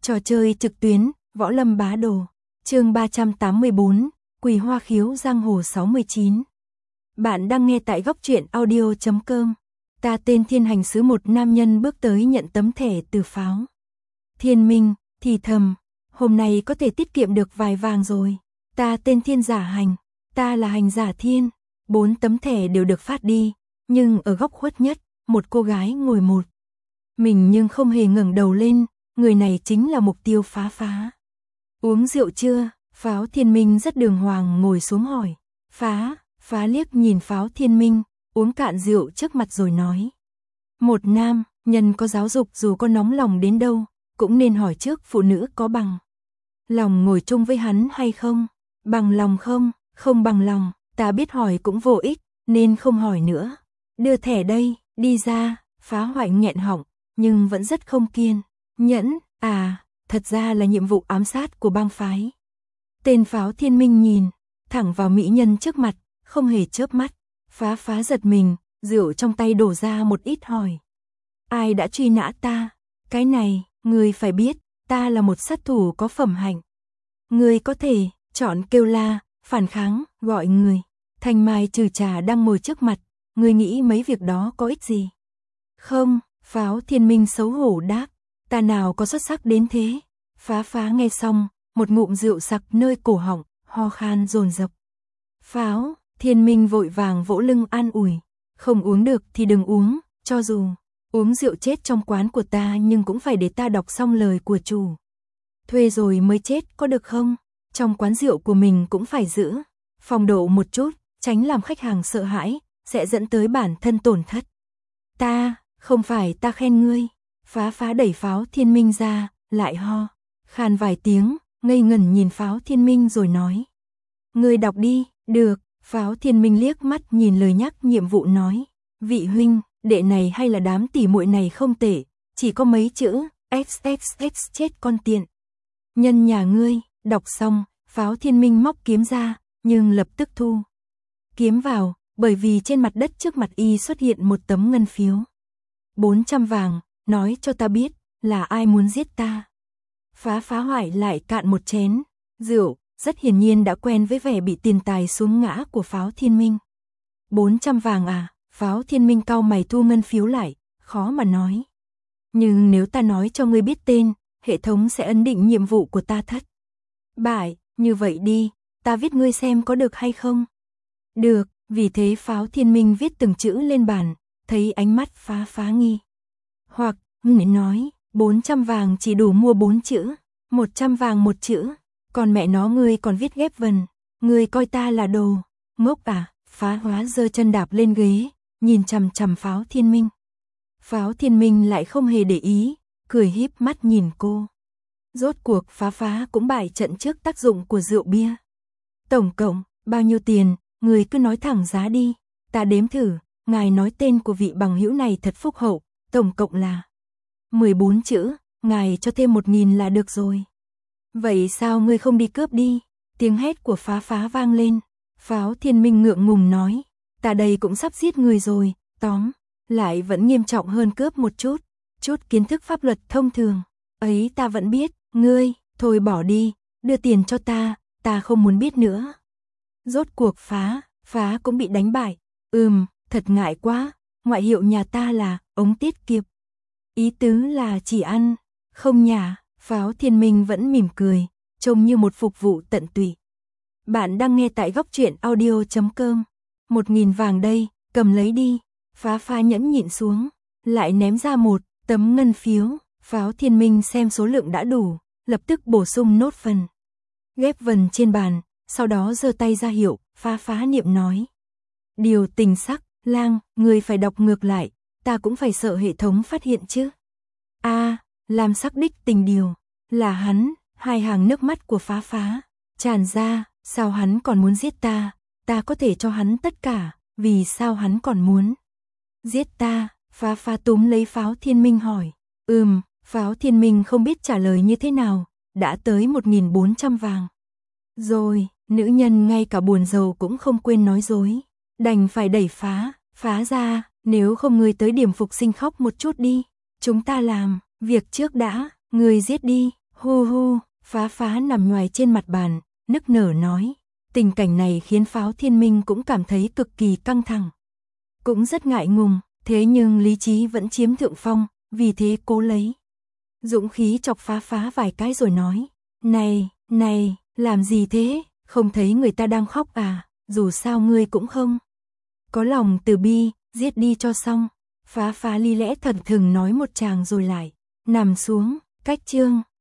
Trò chơi trực tuyến, Võ Lâm Bá Đồ. Chương 384, Quỳ Hoa Khiếu Giang Hồ 69. Bạn đang nghe tại góc truyện audio.com. Ta tên Thiên Hành Sứ, một nam nhân bước tới nhận tấm thẻ từ Pháo Thiên Minh, thì thầm, hôm nay có thể tiết kiệm được vài vàng rồi. Ta tên Thiên Giả Hành, ta là Hành Giả Thiên. 4 tấm thẻ đều được phát đi, nhưng ở góc khuất nhất, một cô gái ngồi một mình nhưng không hề ngẩng đầu lên, người này chính là mục tiêu Phá. Uống rượu chưa? Pháo Thiên Minh rất đường hoàng ngồi xuống hỏi. Phá liếc nhìn Pháo Thiên Minh, uống cạn rượu trước mặt rồi nói. Một nam nhân có giáo dục dù có nóng lòng đến đâu, cũng nên hỏi trước phụ nữ có bằng lòng ngồi chung với hắn hay không. Bằng lòng không? Không bằng lòng, ta biết hỏi cũng vô ích, nên không hỏi nữa. Đưa thẻ đây, đi ra. Phá Hoại nghẹn họng, nhưng vẫn rất không kiên nhẫn. Thật ra là nhiệm vụ ám sát của bang phái. Tên Pháo Thiên Minh nhìn thẳng vào mỹ nhân trước mặt, không hề chớp mắt. Phá giật mình, rượu trong tay đổ ra một ít hỏi. Ai đã truy nã ta? Cái này, ngươi phải biết, ta là một sát thủ có phẩm hạnh. Ngươi có thể chọn kêu la, phản kháng, gọi người. Thanh Mai Trừ Trà đang ngồi trước mặt, ngươi nghĩ mấy việc đó có ích gì? Không, Pháo Thiên Minh xấu hổ đáp, ta nào có xuất sắc đến thế. Phá nghe xong, một ngụm rượu sặc nơi cổ họng, ho khan dồn dập. Pháo Thiên Minh vội vàng vỗ lưng an ủi, không uống được thì đừng uống, cho dù uống rượu chết trong quán của ta nhưng cũng phải để ta đọc xong lời của chủ thuê rồi mới chết, có được không? Trong quán rượu của mình cũng phải giữ phong độ một chút, tránh làm khách hàng sợ hãi, sẽ dẫn tới bản thân tổn thất. Không phải ta khen ngươi. Phá đẩy Pháo Thiên Minh ra, lại ho khan vài tiếng, ngây ngẩn nhìn Pháo Thiên Minh rồi nói. Ngươi đọc đi. Được. Pháo Thiên Minh liếc mắt nhìn lời nhắc nhiệm vụ nói. Vị huynh, đệ này hay là đám tỉ muội này không tệ, chỉ có mấy chữ XXX chết con tiện nhân nhà ngươi. Đọc xong, Pháo Thiên Minh móc kiếm ra, nhưng lập tức thu kiếm vào, bởi vì trên mặt đất trước mặt y xuất hiện một tấm ngân phiếu 400 vàng, nói cho ta biết là ai muốn giết ta. Phá Hoại lại cạn một chén rượu, rất hiển nhiên đã quen với vẻ bị tiền tài xuống ngã của Pháo Thiên Minh. 400 vàng à? Pháo Thiên Minh cau mày thu ngân phiếu lại, khó mà nói. Nhưng nếu ta nói cho ngươi biết tên, hệ thống sẽ ấn định nhiệm vụ của ta thất bại. Như vậy đi, ta viết ngươi xem có được hay không? Được. Vì thế Pháo Thiên Minh viết từng chữ lên bàn, thấy ánh mắt Phá nghi hoặc người nói, 400 vàng chỉ đủ mua 4 chữ, 100 vàng một chữ, còn mẹ nó ngươi còn viết ghép vần, ngươi coi ta là đồ ngốc à? Phá hóa giơ chân đạp lên ghế, nhìn chằm chằm Pháo Thiên Minh. Pháo Thiên Minh lại không hề để ý, cười híp mắt nhìn cô. Rốt cuộc Phá cũng bại trận trước tác dụng của rượu bia. Tổng cộng bao nhiêu tiền, người cứ nói thẳng giá đi, ta đếm thử. Ngài nói tên của vị bằng hữu này thật phúc hậu, tổng cộng là 14 chữ, ngài cho thêm 1.000 là được rồi. Vậy sao ngươi không đi cướp đi? Tiếng hét của Phá vang lên. Pháo Thiên Minh ngượng ngùng nói, ta đây cũng sắp giết người rồi, tóm lại vẫn nghiêm trọng hơn cướp một chút kiến thức pháp luật thông thường ấy ta vẫn biết. Ngươi, thôi bỏ đi, đưa tiền cho ta không muốn biết nữa. Rốt cuộc Phá cũng bị đánh bại. Thật ngại quá, ngoại hiệu nhà ta là ống tiết kiệm. Ý tứ là chỉ ăn, không nhả. Pháo Thiên Minh vẫn mỉm cười, trông như một phục vụ tận tụy. Bạn đang nghe tại góc truyện audio.com. 1.000 vàng đây, cầm lấy đi. Phá nhẫn nhịn xuống, lại ném ra một tấm ngân phiếu. Pháo Thiên Minh xem số lượng đã đủ, lập tức bổ sung nốt phần ghép vần trên bàn, sau đó giơ tay ra hiệu. Phá niệm nói. Điều tình sắc, lang, người phải đọc ngược lại, ta cũng phải sợ hệ thống phát hiện chứ. Làm sắc đích tình điều, là hắn. Hai hàng nước mắt của Phá tràn ra, sao hắn còn muốn giết ta có thể cho hắn tất cả, vì sao hắn còn muốn giết ta? Phá túm lấy Pháo Thiên Minh hỏi. Pháo Thiên Minh không biết trả lời như thế nào, đã tới 1.400 vàng rồi, nữ nhân ngay cả buồn giàu cũng không quên nói dối, đành phải đẩy Phá ra. Nếu không ngươi tới điểm phục sinh khóc một chút đi, chúng ta làm việc trước đã. Ngươi giết đi, Hu hu, Phá Phá nằm nhoài trên mặt bàn, nức nở nói. Tình cảnh này khiến Pháo Thiên Minh cũng cảm thấy cực kỳ căng thẳng. Cũng rất ngại ngùng, thế nhưng lý trí vẫn chiếm thượng phong, vì thế cố lấy dũng khí chọc Phá Phá vài cái rồi nói. Này, làm gì thế, không thấy người ta đang khóc à, dù sao ngươi cũng không có lòng từ bi, giết đi cho xong. Phá Phá li lẽ thần thừng nói một tràng rồi lại nằm xuống. Cách chương